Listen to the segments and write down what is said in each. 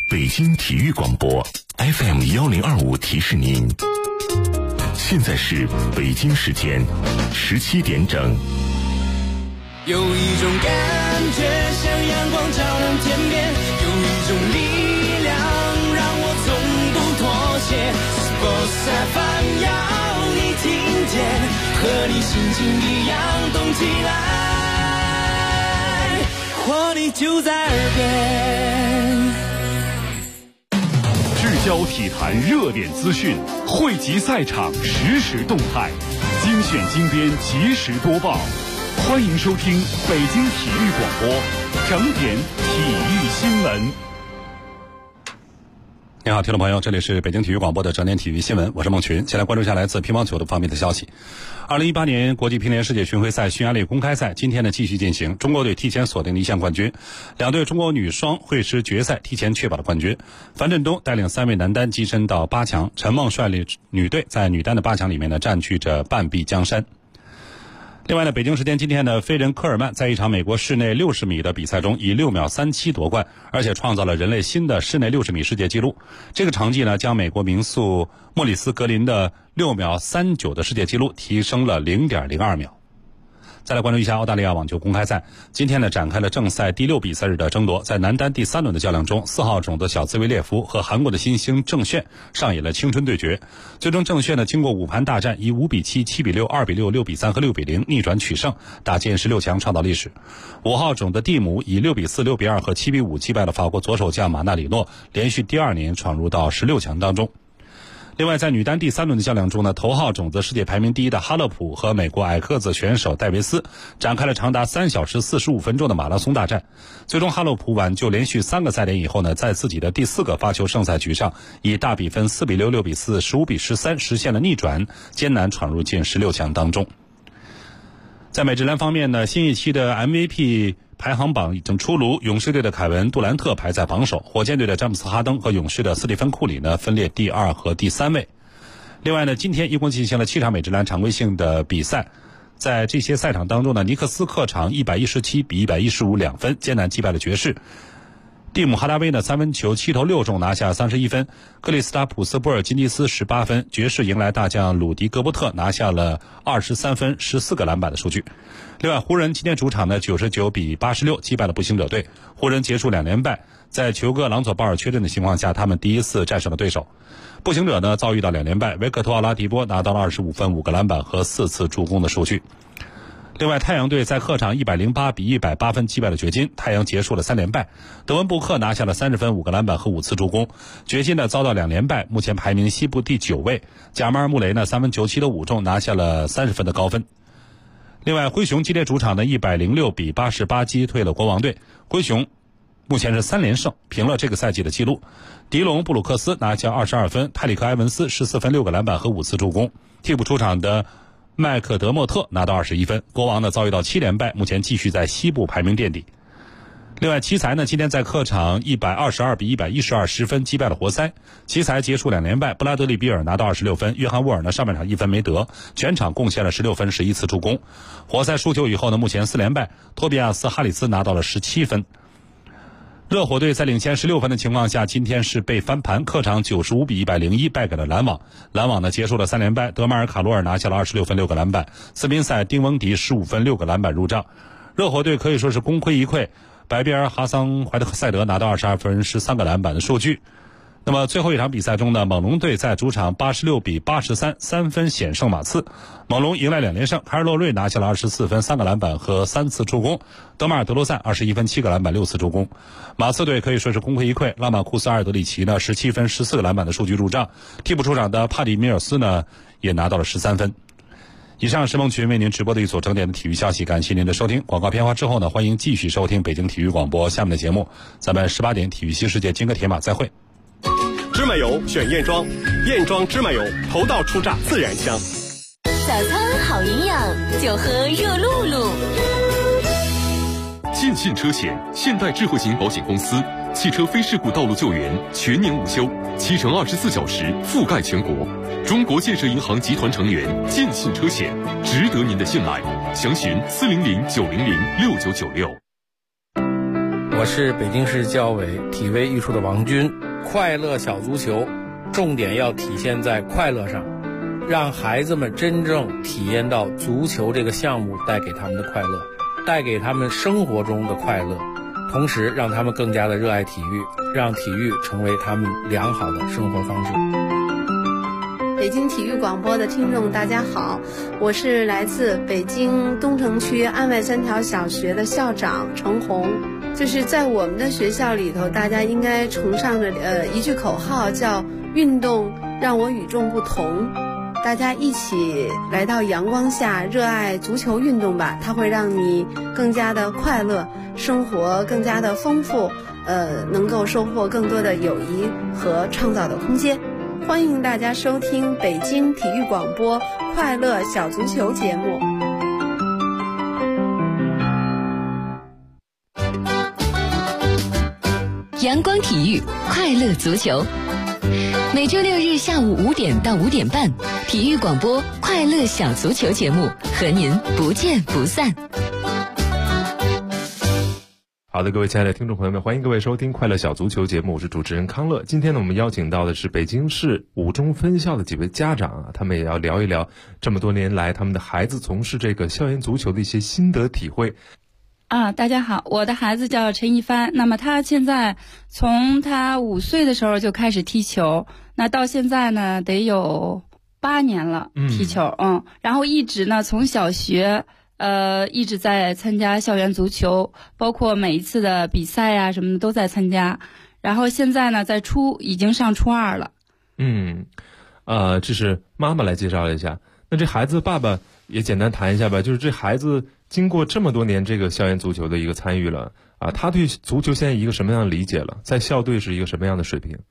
北京体育广播 FM1025提示您，现在是北京时间17点整。 有一种感觉像阳光照亮天边，有一种力量让我从不妥协。Sports FM 要你听见，和你心情一样动起来，活力就在耳边。 聚焦体坛热点资讯，汇集赛场实时动态，精选精编及时播报。欢迎收听北京体育广播整点体育新闻。 你好，听众朋友，这里是北京体育广播的整点体育新闻，我是孟群。先来关注一下来自乒乓球的方面的消息。2018年国际乒联世界巡回赛匈牙利公开赛今天呢继续进行，中国队提前锁定了一项冠军，两队中国女双会师决赛提前确保了冠军。樊振东带领3位男单跻身到8强，陈梦率领女队在女单的8强里面呢占据着半壁江山。另外呢，北京时间今天呢，飞人科尔曼在一场美国室内60米的比赛中以6秒37夺冠，而且创造了人类新的室内60米世界纪录。这个成绩呢，将美国名宿莫里斯格林的6秒39的世界纪录提升了 0.02 秒。再来关注一下澳大利亚网球公开赛，今天呢展开了正赛第6比赛日的争夺。在男单第3轮的较量中，4号种的小兹维列夫和韩国的新星郑炫上演了青春对决。最终郑炫呢经过5盘大战，以5比7、7比6、2比6、6比3和6比0逆转取胜，打进16强，创造历史。5号种的蒂姆以6比4、6比2和7比5击败了法国左手将马纳里诺，连续第2年闯入到16强当中。另外，在女单第3轮的较量中呢，头号种子世界排名第1的哈勒普和美国矮个子选手戴维斯展开了长达3小时45分钟的马拉松大战。最终哈勒普挽救连续3个赛点以后呢，在自己的第4个发球胜赛局上，以大比分4比6、6比4、15比13实现了逆转，艰难闯入进16强当中。在美职篮方面呢，新一期的 MVP 排行榜已经出炉，勇士队的凯文·杜兰特排在榜首，火箭队的詹姆斯·哈登和勇士的斯蒂芬·库里呢分列第2和第3位。另外呢，今天一共进行了7场美职篮常规性的比赛，在这些赛场当中呢，尼克斯客场117比1152分艰难击败了爵士。蒂姆·哈达威呢3分球7投6中拿下31分，克里斯塔普斯·波尔津吉斯18分，爵士迎来大将鲁迪·戈伯特拿下了23分14个篮板的数据。另外，湖人今天主场呢99比86击败了步行者队，湖人结束2连败，在球哥朗佐鲍尔缺阵的情况下，他们第一次战胜了对手。步行者呢遭遇到2连败，维克托·奥拉迪波拿到了25分5个篮板和4次助攻的数据。另外，太阳队在客场108比108分击败了掘金，太阳结束了3连败。德文布克拿下了30分5个篮板和5次助攻。掘金呢遭到2连败，目前排名西部第9位。贾马尔·穆雷呢3分球7投5中拿下了30分的高分。另外，灰熊今天主场呢106比88击退了国王队，灰熊目前是3连胜，平了这个赛季的记录。迪隆·布鲁克斯拿下22分，泰里克·埃文斯14分6个篮板和5次助攻。替补出场的麦克德莫特拿到21分，国王呢遭遇到7连败，目前继续在西部排名垫底。另外，奇才呢今天在客场122比112 10分击败了活塞，奇才结束2连败，布拉德利比尔拿到26分，约翰沃尔呢上半场1分没得，全场贡献了16分11次助攻。活塞输球以后呢，目前4连败，托比亚斯·哈里斯拿到了17分。热火队在领先16分的情况下，今天是被翻盘，客场95比101败给了篮网。篮网呢结束了3连败，德马尔·卡罗尔拿下了26分6个篮板，斯宾塞·丁翁迪15分6个篮板入账。热火队可以说是功亏一篑，白比尔·哈桑怀特塞德拿到22分13个篮板的数据。那么最后一场比赛中呢，猛龙队在主场86比83 3分险胜马刺，猛龙迎来2连胜，凯尔洛瑞拿下了24分3个篮板和3次助攻，德马尔德罗赞21分7个篮板6次助攻。马刺队可以说是功亏一篑，拉马库斯阿尔德里奇呢17分14个篮板的数据入账，替补出场的帕蒂米尔斯呢也拿到了13分。以上是孟群为您直播的一组整点的体育消息，感谢您的收听。广告片花之后呢，欢迎继续收听北京体育广播下面的节目，咱们18点体育新世界金戈铁马再会。 芝麻油选燕庄，燕庄芝麻油头道出榨自然香。 早餐好营养，就喝热露露。 尽信车险现代智慧型保险公司，汽车非事故道路救援全年无休，7乘24小时覆盖全国。中国建设银行集团成员，尽信车险，值得您的信赖。详询400-900-6996。 我是北京市教委体卫艺术的王军。快乐小足球重点要体现在快乐上，让孩子们真正体验到足球这个项目带给他们的快乐，带给他们生活中的快乐，同时让他们更加的热爱体育，让体育成为他们良好的生活方式。 北京体育广播的听众大家好，我是来自北京东城区安外三条小学的校长程红。就是在我们的学校里头，大家应该崇尚着一句口号，叫运动让我与众不同。大家一起来到阳光下，热爱足球运动吧，它会让你更加的快乐，生活更加的丰富，能够收获更多的友谊和创造的空间。欢迎大家收听北京体育广播快乐小足球节目。 阳光体育快乐足球，每周六日下午5点到5点半，体育广播快乐小足球节目和您不见不散。 好的，各位亲爱的听众朋友们，欢迎各位收听快乐小足球节目，我是主持人康乐。今天呢，我们邀请到的是北京市五中分校的几位家长啊，他们也要聊一聊这么多年来他们的孩子从事这个校园足球的一些心得体会。 大家好，我的孩子叫陈一帆，那么他现在从他5岁的时候就开始踢球，那到现在呢得有8年了踢球，然后一直呢从小学一直在参加校园足球，包括每一次的比赛啊什么的都在参加，然后现在呢已经上初2了。 这是妈妈来介绍一下，那这孩子爸爸也简单谈一下吧，就是这孩子经过这么多年这个校园足球的一个参与了啊，他对足球现在一个什么样的理解了？在校队是一个什么样的水平？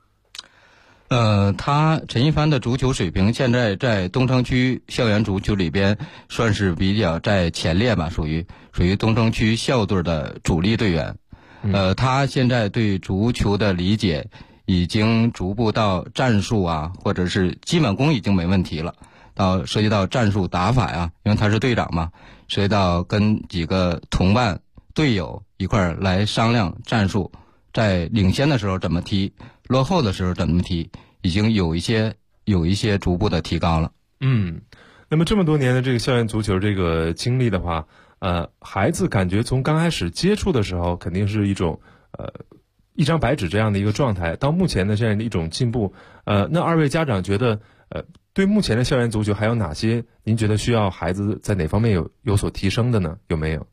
他陈一帆的足球水平现在在东城区校园足球里边算是比较在前列吧，属于东城区校队的主力队员。他现在对足球的理解已经逐步到战术啊，或者是基本功已经没问题了。涉及到战术打法呀，因为他是队长嘛，涉及到跟几个同伴队友一块儿来商量战术，在领先的时候怎么踢，落后的时候怎么踢，已经有一些逐步的提高了。 那么这么多年的这个校园足球这个经历的话，孩子感觉从刚开始接触的时候肯定是一种一张白纸这样的一个状态，到目前的这样的一种进步，那二位家长觉得对目前的校园足球还有哪些您觉得需要孩子在哪方面有所提升的呢？有没有？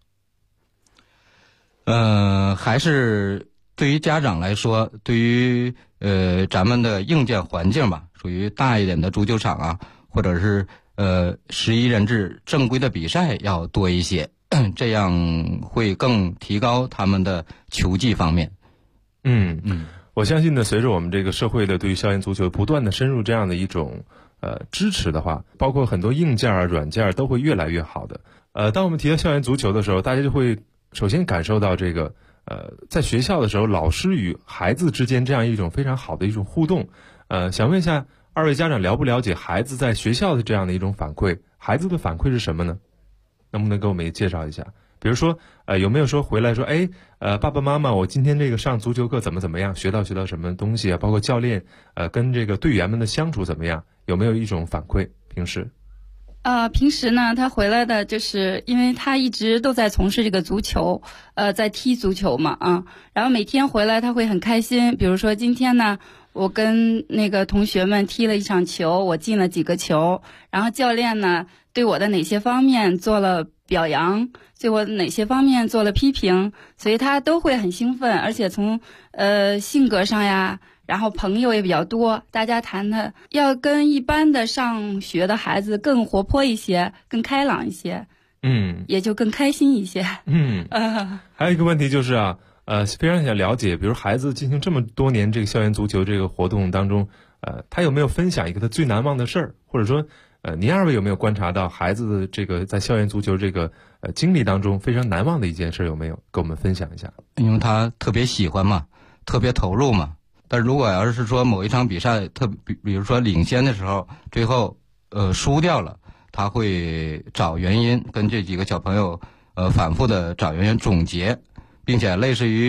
还是对于家长来说，对于咱们的硬件环境吧，属于大一点的足球场啊，或者是11人制正规的比赛要多一些，这样会更提高他们的球技方面。 我相信呢，随着我们这个社会的对于校园足球不断的深入这样的一种支持的话，包括很多硬件啊、软件都会越来越好的。当我们提到校园足球的时候，大家就会首先感受到这个在学校的时候，老师与孩子之间这样一种非常好的一种互动。想问一下二位家长，了不了解孩子在学校的这样的一种反馈？孩子的反馈是什么呢？能不能给我们也介绍一下？比如说有没有说回来说爸爸妈妈，我今天这个上足球课怎么样，学到什么东西啊，包括教练跟这个队员们的相处怎么样，有没有一种反馈？平时呢他回来的就是因为他一直都在从事这个足球，在踢足球嘛然后每天回来他会很开心，比如说今天呢我跟那个同学们踢了一场球，我进了几个球，然后教练呢对我的哪些方面做了表扬，对我哪些方面做了批评，所以他都会很兴奋，而且从性格上呀，然后朋友也比较多，大家谈的要跟一般的上学的孩子更活泼一些，更开朗一些，也就更开心一些。 还有一个问题就是非常想了解，比如孩子进行这么多年这个校园足球这个活动当中，他有没有分享一个他最难忘的事儿，或者说您二位有没有观察到孩子的这个在校园足球这个经历当中非常难忘的一件事，有没有跟我们分享一下？ 因为他特别喜欢嘛，特别投入嘛。但如果要是说某一场比赛比如说领先的时候，最后输掉了，他会找原因，跟这几个小朋友反复的找原因总结，并且类似于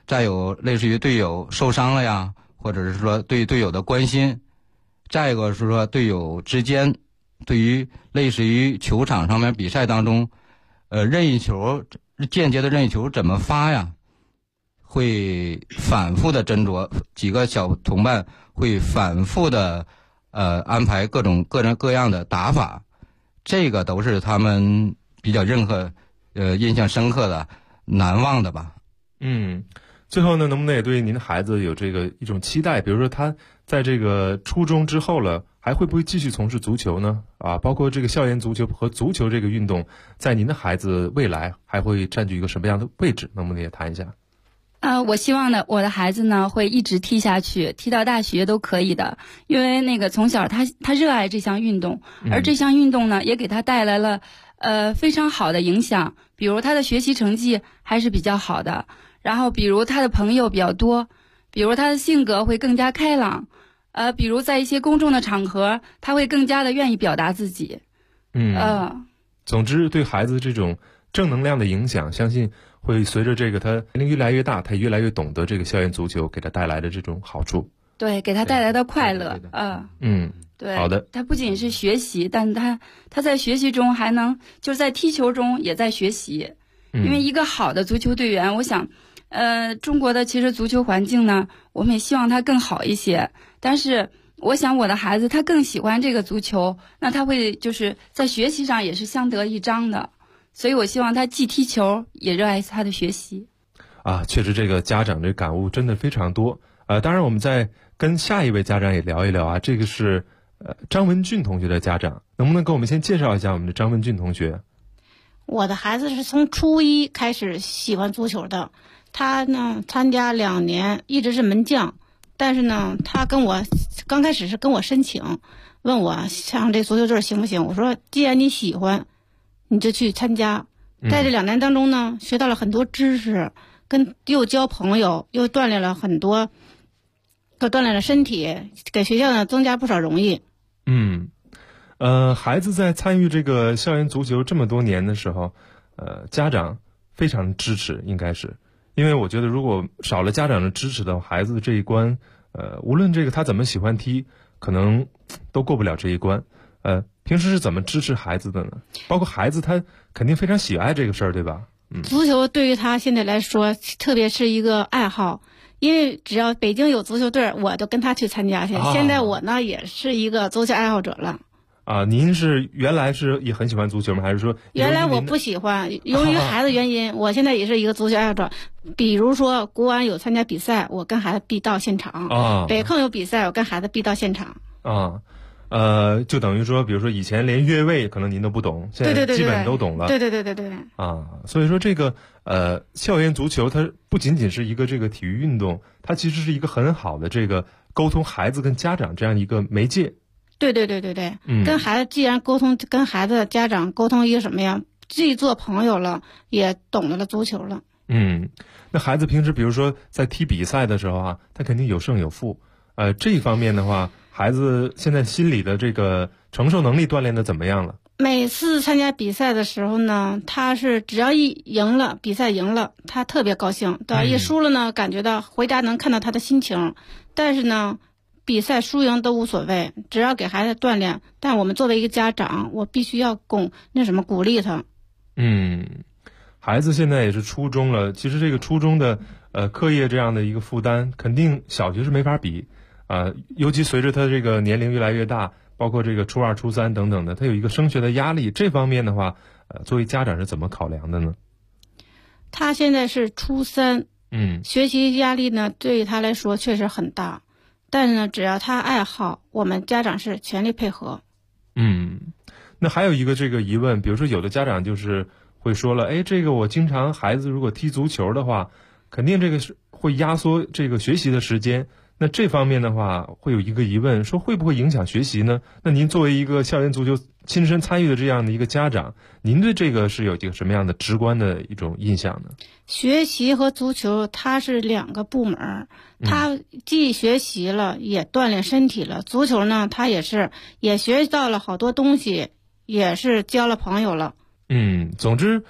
再有类似于队友受伤了呀，或者是说对队友的关心，再一个是说队友之间对于类似于球场上面比赛当中，任意球间接的任意球怎么发呀，会反复的斟酌，几个小同伴会反复的安排各种各样的打法，这个都是他们比较印象深刻的、难忘的吧。 最后呢，能不能也对您的孩子有这个一种期待？比如说他在这个初中之后了，还会不会继续从事足球呢？包括这个校园足球和足球这个运动，在您的孩子未来还会占据一个什么样的位置？能不能也谈一下？ 我希望呢，我的孩子呢会一直踢下去，踢到大学都可以的。因为那个从小他热爱这项运动，而这项运动呢也给他带来了非常好的影响。比如他的学习成绩还是比较好的，然后比如他的朋友比较多，比如他的性格会更加开朗，比如在一些公众的场合，他会更加的愿意表达自己。 总之，对孩子这种正能量的影响，相信会随着这个他年龄越来越大，他越来越懂得这个校园足球给他带来的这种好处。 对，给他带来的快乐。对， 好的。 他不仅是学习，但他在学习中还能就是在踢球中也在学习。因为一个好的足球队员，我想中国的其实足球环境呢，我们也希望它更好一些，但是我想我的孩子他更喜欢这个足球，那他会就是在学习上也是相得益彰的，所以我希望他既踢球也热爱他的学习。 确实这个家长这感悟真的非常多。当然我们再跟下一位家长也聊一聊这个是张文俊同学的家长，能不能给我们先介绍一下我们的张文俊同学？ 我的孩子是从初一开始喜欢足球的，他呢参加2年，一直是门将，但是呢他刚开始是跟我申请，问我上这足球队行不行，我说既然你喜欢你就去参加。在这2年当中呢，学到了很多知识，又交朋友，又锻炼了很多，又锻炼了身体，给学校呢增加不少荣誉。 孩子在参与这个校园足球这么多年的时候，家长非常支持，应该是，因为我觉得如果少了家长的支持的话，孩子这一关，无论这个他怎么喜欢踢，可能都过不了这一关。平时是怎么支持孩子的呢？包括孩子他肯定非常喜爱这个事儿，对吧？ 足球对于他现在来说，特别是一个爱好。因为只要北京有足球队，我就跟他去参加去。现在我呢也是一个足球爱好者了。 您是原来是也很喜欢足球吗？还是说原来我不喜欢，由于孩子原因，我现在也是一个足球爱好者。比如说国安有参加比赛，我跟孩子必到现场。北控有比赛，我跟孩子必到现场。 就等于说，比如说以前连越位可能您都不懂，现在基本都懂了。 对。 所以说这个校园足球它不仅仅是一个这个体育运动，它其实是一个很好的这个沟通孩子跟家长这样一个媒介。 对。跟孩子既然沟通，跟孩子家长沟通一个什么呀？既做朋友了，也懂得了足球了。 那孩子平时比如说在踢比赛的时候他肯定有胜有负。这一方面的话，孩子现在心理的这个承受能力锻炼的怎么样了？ 每次参加比赛的时候呢，他是只要一赢了，比赛赢了，他特别高兴；一输了呢，感觉到回家能看到他的心情。但是呢，比赛输赢都无所谓，只要给孩子锻炼。但我们作为一个家长，我必须要鼓励他。 孩子现在也是初中了，其实这个初中的课业这样的一个负担，肯定小学是没法比。尤其随着他这个年龄越来越大，包括这个初2、初3等等的，他有一个升学的压力。这方面的话，作为家长是怎么考量的呢？ 他现在是初3，学习压力呢对于他来说确实很大，但是呢，只要他爱好，我们家长是全力配合。 那还有一个这个疑问，比如说有的家长就是会说了，这个我经常孩子如果踢足球的话，肯定这个是会压缩这个学习的时间。那这方面的话，会有一个疑问，说会不会影响学习呢？那您作为一个校园足球亲身参与的这样的一个家长，您对这个是有一个什么样的直观的一种印象呢？ 学习和足球它是2个部门，他既学习了，也锻炼身体了。足球呢，他也学到了好多东西，也是交了朋友了。 总之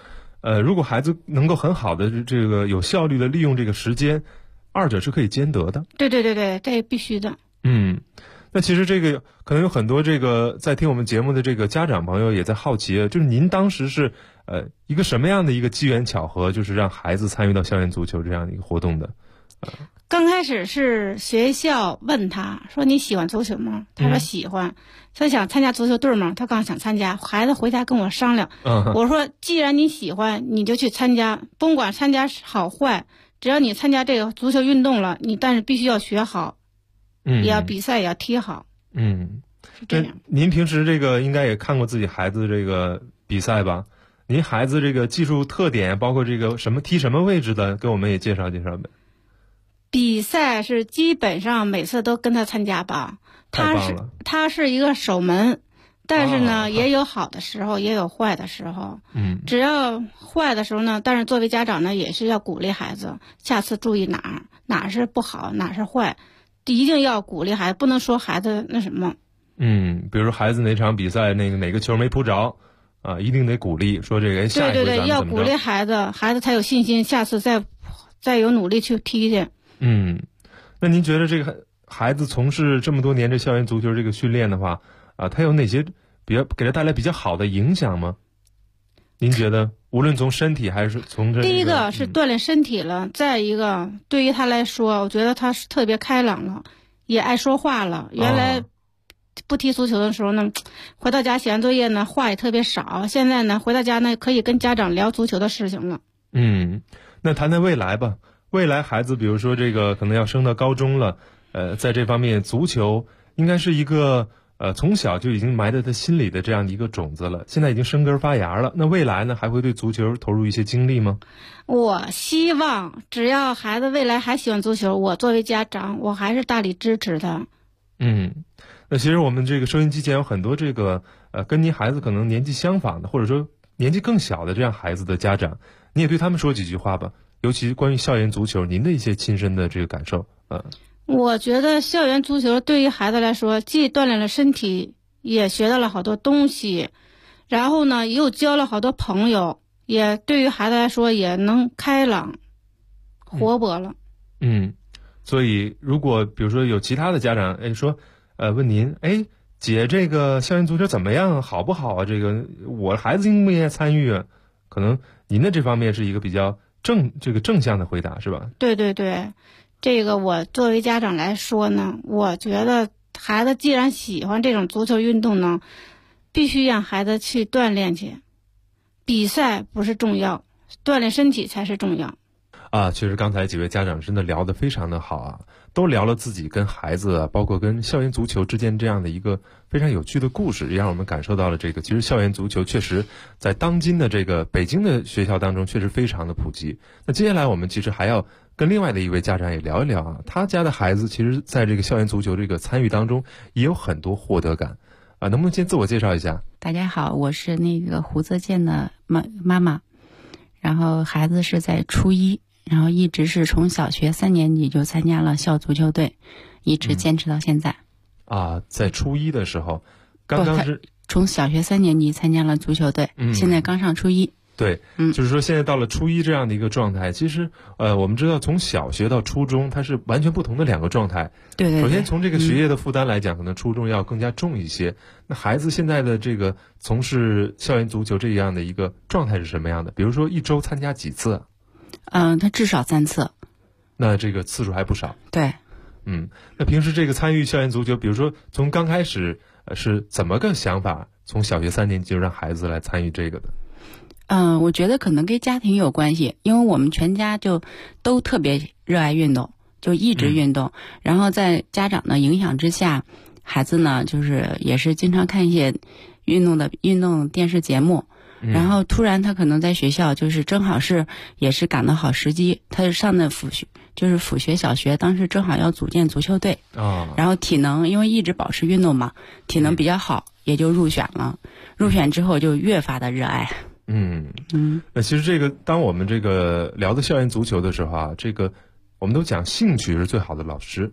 如果孩子能够很好的这个有效率的利用这个时间，二者是可以兼得的。 对对对对，这必须的。 那其实这个可能有很多这个在听我们节目的这个家长朋友也在好奇，就是您当时是一个什么样的一个机缘巧合，就是让孩子参与到校园足球这样的一个活动的？ 刚开始是学校问他说你喜欢足球吗？他说喜欢。他想参加足球队吗？他刚想参加。孩子回家跟我商量，我说既然你喜欢，你就去参加，甭管参加好坏，只要你参加这个足球运动了，但是必须要学好，也要比赛，也要踢好。是这样。 您平时这个应该也看过自己孩子这个比赛吧？您孩子这个技术特点，包括这个什么踢什么位置的，给我们也介绍介绍呗。 比赛是基本上每次都跟他参加吧。他是一个守门，但是呢，也有好的时候，也有坏的时候。只要坏的时候呢，但是作为家长呢，也是要鼓励孩子，下次注意哪是不好，哪是坏，一定要鼓励孩子，不能说孩子那什么。 比如说孩子哪场比赛哪个球没扑着啊，一定得鼓励，说这个下一回咱们怎么着。 对，要鼓励孩子，孩子才有信心，下次再有努力去踢去。 那您觉得这个孩子从事这么多年这校园足球这个训练的话，他有哪些给他带来比较好的影响吗？您觉得无论从身体还是从第一个是锻炼身体了，再一个对于他来说，我觉得他是特别开朗了，也爱说话了。原来不踢足球的时候呢，回到家写完作业呢，话也特别少。现在呢，回到家呢，可以跟家长聊足球的事情了。 那谈谈未来吧。未来孩子，比如说这个可能要升到高中了，在这方面足球应该是一个从小就已经埋在他心里的这样的一个种子了，现在已经生根发芽了。那未来呢，还会对足球投入一些精力吗？ 我希望只要孩子未来还喜欢足球，我作为家长，我还是大力支持他。 那其实我们这个收音机前有很多这个跟您孩子可能年纪相仿的，或者说年纪更小的这样孩子的家长，你也对他们说几句话吧。尤其关于校园足球，您的一些亲身的这个感受。 我觉得校园足球对于孩子来说，既锻炼了身体，也学到了好多东西，然后呢，又交了好多朋友，也对于孩子来说也能开朗、活泼了。 所以如果比如说有其他的家长说问您姐这个校园足球怎么样，好不好啊？这个我孩子应不应该参与啊？可能您的这方面是一个比较正向的回答是吧？ 对对对，这个我作为家长来说呢，我觉得孩子既然喜欢这种足球运动呢，必须让孩子去锻炼去，比赛不是重要，锻炼身体才是重要。 确实刚才几位家长真的聊得非常的好啊，都聊了自己跟孩子包括跟校园足球之间这样的一个非常有趣的故事，也让我们感受到了这个其实校园足球确实在当今的这个北京的学校当中确实非常的普及。那接下来我们其实还要跟另外的一位家长也聊一聊啊，他家的孩子其实在这个校园足球这个参与当中也有很多获得感能不能先自我介绍一下？ 大家好，我是那个胡泽健的妈妈，然后孩子是在初一，然后一直是从小学3年级就参加了校足球队，一直坚持到现在。 在初一的时候，刚刚是从小学3年级参加了足球队，现在刚上初一。 对，就是说现在到了初一这样的一个状态，其实我们知道从小学到初中它是完全不同的两个状态。 对。 首先从这个学业的负担来讲，可能初中要更加重一些。那孩子现在的这个从事校园足球这样的一个状态是什么样的？比如说一周参加几次？ 他至少3次。 那这个次数还不少。 对。 那平时这个参与校园足球，比如说从刚开始是怎么个想法？从小学3年级就让孩子来参与这个的？ 我觉得可能跟家庭有关系，因为我们全家就都特别热爱运动，就一直运动。然后在家长的影响之下，孩子呢就是也是经常看一些运动电视节目。然后突然他可能在学校就是正好也是赶到好时机，他是上的辅学小学，当时正好要组建足球队然后体能因为一直保持运动嘛，体能比较好，也就入选了。入选之后就越发的热爱。 那其实这个当我们这个聊的校园足球的时候这个我们都讲兴趣是最好的老师。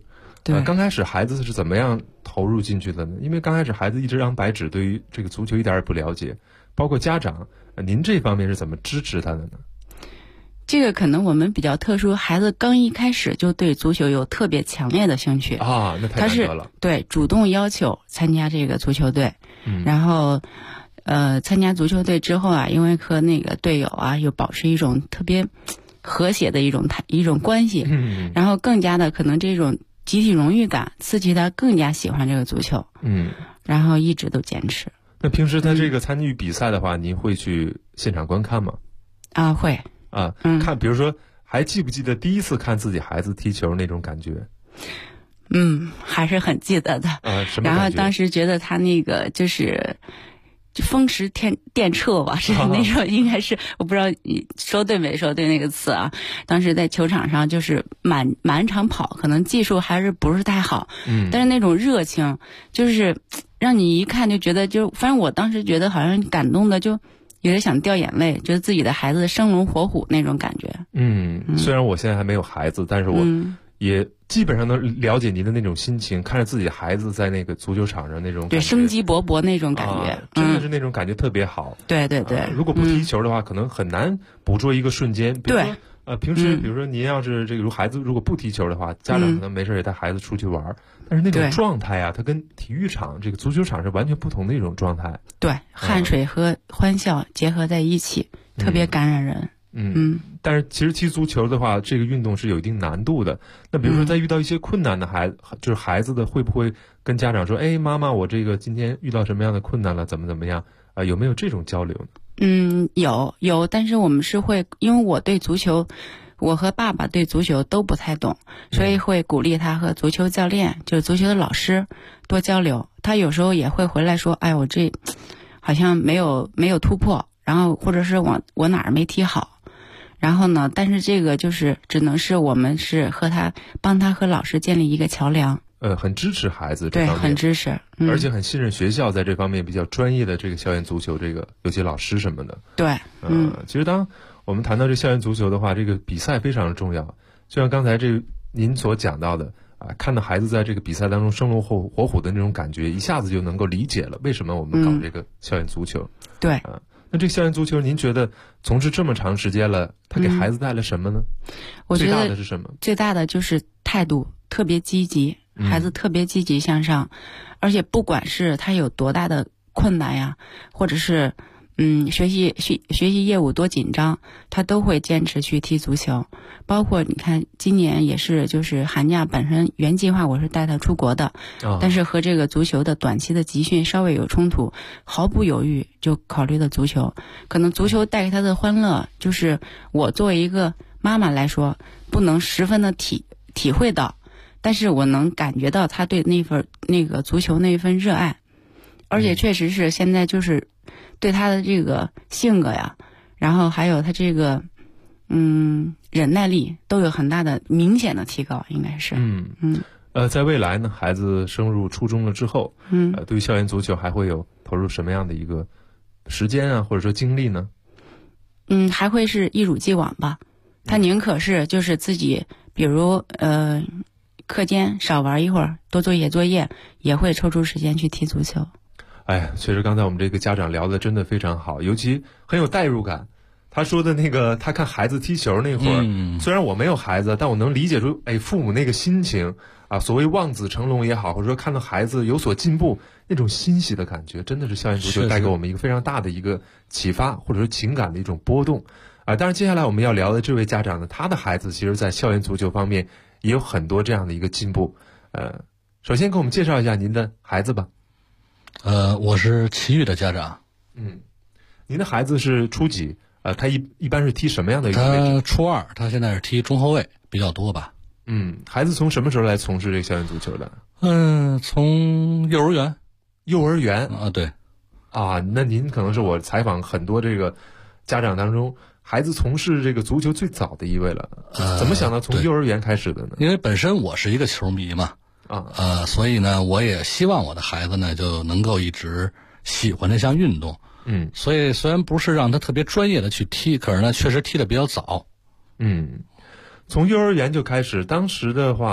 对， 刚开始孩子是怎么样投入进去的呢？因为刚开始孩子一张白纸，对于这个足球一点也不了解，包括家长，您这方面是怎么支持他的呢？ 这个可能我们比较特殊，孩子刚一开始就对足球有特别强烈的兴趣啊，那太难得了。 对，主动要求参加这个足球队，然后参加足球队之后啊，因为和那个队友啊又保持一种特别和谐的一种关系，然后更加的可能这种集体荣誉感刺激他更加喜欢这个足球，然后一直都坚持。 那平时他这个参与比赛的话，您会去现场观看吗？ 啊，会。 看，比如说，还记不记得第一次看自己孩子踢球那种感觉？ 还是很记得的。 什么感觉？ 然后当时觉得他那个就是风驰电掣吧，是那种，应该是我不知道你说对没说对那个词啊。当时在球场上就是满场跑，可能技术还是不是太好，但是那种热情就是让你一看就觉得反正我当时觉得好像感动的就有点想掉眼泪，觉得自己的孩子生龙活虎那种感觉。 虽然我现在还没有孩子，但是我也基本上能了解您的那种心情，看着自己孩子在那个足球场上那种感觉， 对，生机勃勃那种感觉， 真的是那种感觉特别好。 对， 如果不踢球的话，可能很难捕捉一个瞬间。比如说平时比如说您要是这个孩子如果不踢球的话，家长可能没事也带孩子出去玩，但是那种状态啊，它跟体育场这个足球场是完全不同的一种状态。 对，汗水和欢笑结合在一起，特别感染人。 但是其实踢足球的话，这个运动是有一定难度的。那比如说在遇到一些困难的就是孩子的，会不会跟家长说，妈妈，我这个今天遇到什么样的困难了，怎么样有没有这种交流呢？ 有，但是我们是会，因为我对足球，我和爸爸对足球都不太懂，所以会鼓励他和足球教练，就是足球的老师多交流。他有时候也会回来说，我这好像没有突破，然后或者是我哪儿没踢好。然后呢，但是这个就是只能是我们是帮他和老师建立一个桥梁。 很支持孩子这方面， 对，很支持， 而且很信任学校在这方面比较专业的这个校园足球，这个有些老师什么的。 对， 其实当我们谈到这校园足球的话，这个比赛非常重要。就像刚才您所讲到的看到孩子在这个比赛当中生龙活虎的那种感觉，一下子就能够理解了为什么我们搞这个校园足球。 对， 那这个校园足球，您觉得从事这么长时间了，它给孩子带来什么呢？ 我觉得最大的是什么？ 最大的就是态度特别积极，孩子特别积极向上，而且不管是他有多大的困难呀，或者是学习业务多紧张，他都会坚持去踢足球。包括你看今年也是，就是寒假本身原计划我是带他出国的，但是和这个足球的短期的集训稍微有冲突，毫不犹豫就考虑了足球。可能足球带给他的欢乐，就是我作为一个妈妈来说不能十分的体会到，但是我能感觉到他对那个足球那一份热爱，而且确实是现在就是对他的这个性格呀，然后还有他这个忍耐力都有很大的明显的提高，应该是。 在未来呢，孩子升入初中了之后，对于校园足球还会有投入什么样的一个时间啊，或者说精力呢？ 还会是一如既往吧。他宁可是就是自己，比如课间少玩一会儿，多做一些作业，也会抽出时间去踢足球。 确实刚才我们这个家长聊的真的非常好，尤其很有代入感。他说的那个他看孩子踢球那会儿，虽然我没有孩子，但我能理解出父母那个心情啊，所谓望子成龙也好，或者说看到孩子有所进步那种欣喜的感觉，真的是校园足球带给我们一个非常大的一个启发，或者说情感的一种波动当然接下来我们要聊的这位家长呢，他的孩子其实在校园足球方面也有很多这样的一个进步。首先给我们介绍一下您的孩子吧。 我是齐豫的家长。 您的孩子是初几？他一般是踢什么样的一个位置？ 他初二，他现在是踢中后卫比较多吧。 孩子从什么时候来从事这个校园足球的？ 从幼儿园。 幼儿园对。 那您可能是我采访很多这个家长当中孩子从事这个足球最早的一位了。怎么想到从幼儿园开始的呢？ 因为本身我是一个球迷嘛，所以呢，我也希望我的孩子呢就能够一直喜欢这项运动。所以虽然不是让他特别专业的去踢，可是呢，确实踢得比较早。 从幼儿园就开始，当时的话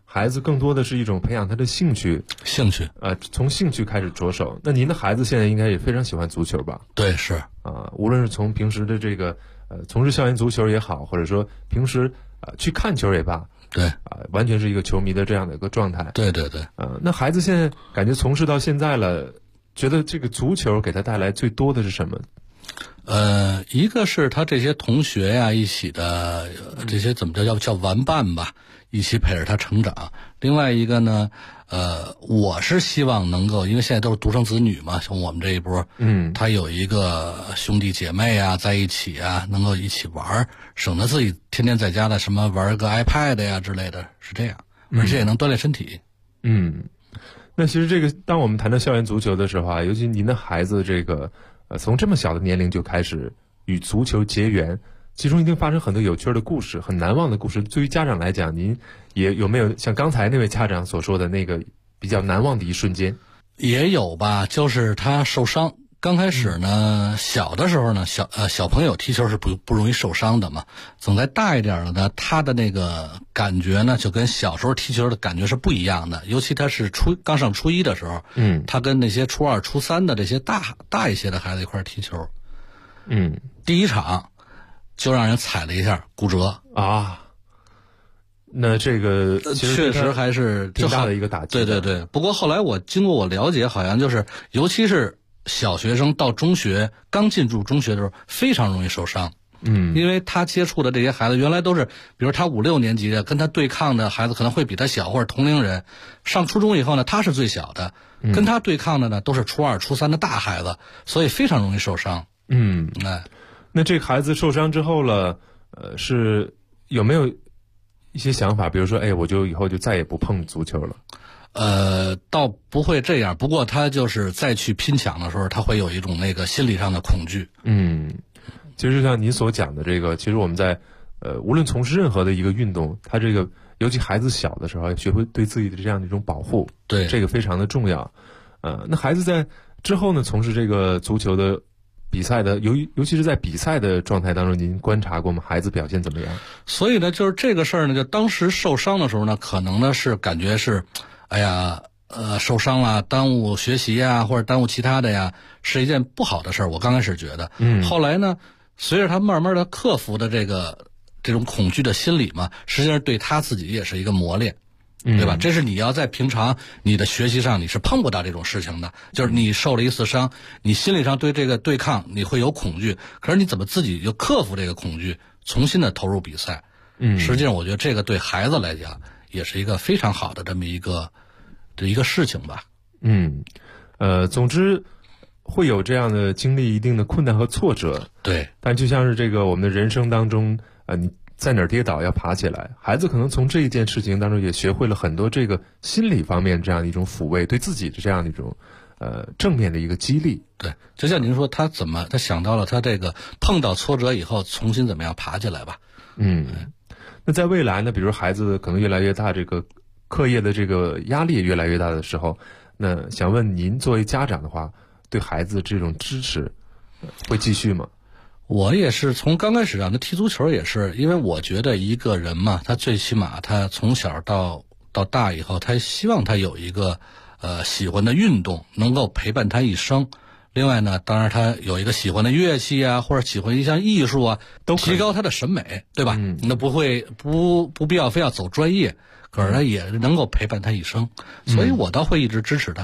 孩子更多的是一种培养他的兴趣，从兴趣开始着手。那您的孩子现在应该也非常喜欢足球吧？ 对，是无论是从平时的这个从事校园足球也好，或者说平时去看球也罢， 对完全是一个球迷的这样的一个状态。 对那孩子现在感觉从事到现在了，觉得这个足球给他带来最多的是什么？ 一个是他这些同学呀一起的这些怎么叫玩伴吧，一起陪着他成长。另外一个呢，我是希望能够，因为现在都是独生子女嘛，像我们这一波，他有一个兄弟姐妹啊在一起啊，能够一起玩，省得自己天天在家的什么玩个 iPad 呀之类的，是这样，而且也能锻炼身体。 那其实这个，当我们谈到校园足球的时候啊，尤其您的孩子这个。从这么小的年龄就开始与足球结缘，其中一定发生很多有趣的故事，很难忘的故事。对于家长来讲，您也有没有像刚才那位家长所说的那个比较难忘的一瞬间？ 也有吧，就是他受伤。刚开始呢，小的时候呢，小朋友踢球是不容易受伤的嘛。等再大一点了呢，他的那个感觉呢，就跟小时候踢球的感觉是不一样的。尤其他是刚上初一的时候，他跟那些初二、初三的这些大一些的孩子一块踢球，第一场就让人踩了一下，骨折啊。那这个确实还是挺大的一个打击。 对。不过后来经过我了解，好像就是尤其是小学生到中学，刚进入中学的时候非常容易受伤。因为他接触的这些孩子原来都是，比如他5、6年级的，跟他对抗的孩子可能会比他小或者同龄人。上初中以后呢，他是最小的，跟他对抗的呢都是初2、初3的大孩子，所以非常容易受伤。 那这个孩子受伤之后了，是有没有一些想法？比如说，我就以后就再也不碰足球了。 倒不会这样，不过他就是再去拼抢的时候，他会有一种那个心理上的恐惧。 其实像您所讲的这个，其实我们在无论从事任何的一个运动，他这个尤其孩子小的时候，学会对自己的这样的一种保护， 对这个非常的重要。那孩子在之后呢，从事这个足球的比赛的，尤其是在比赛的状态当中，您观察过吗？孩子表现怎么样？ 所以呢，就是这个事儿呢，就当时受伤的时候呢，可能呢是感觉是，受伤了，耽误学习呀，或者耽误其他的呀，是一件不好的事儿。我刚开始觉得，后来呢，随着他慢慢的克服的这种恐惧的心理嘛，实际上对他自己也是一个磨练。对吧？这是你要在平常你的学习上你是碰不到这种事情的，就是你受了一次伤，你心理上对这个对抗你会有恐惧，可是你怎么自己就克服这个恐惧，重新的投入比赛？实际上我觉得这个对孩子来讲也是一个非常好的这么一个事情吧。 总之会有这样的经历一定的困难和挫折， 对。 但就像是这个我们的人生当中，你在哪儿跌倒要爬起来，孩子可能从这一件事情当中也学会了很多这个心理方面这样的一种抚慰，对自己的这样的一种正面的一个激励。 对，就像您说，他想到了他这个碰到挫折以后重新怎么样爬起来吧。 那在未来呢，比如孩子可能越来越大，这个课业的这个压力越来越大的时候，那想问您作为家长的话，对孩子这种支持会继续吗？ 我也是从刚开始让他踢足球，也是因为我觉得一个人嘛，他最起码他从小到大以后，他希望他有一个喜欢的运动能够陪伴他一生。另外呢，当然他有一个喜欢的乐器啊，或者喜欢一项艺术啊，都提高他的审美，对吧？那不必要非要走专业，可是他也能够陪伴他一生，所以我倒会一直支持他。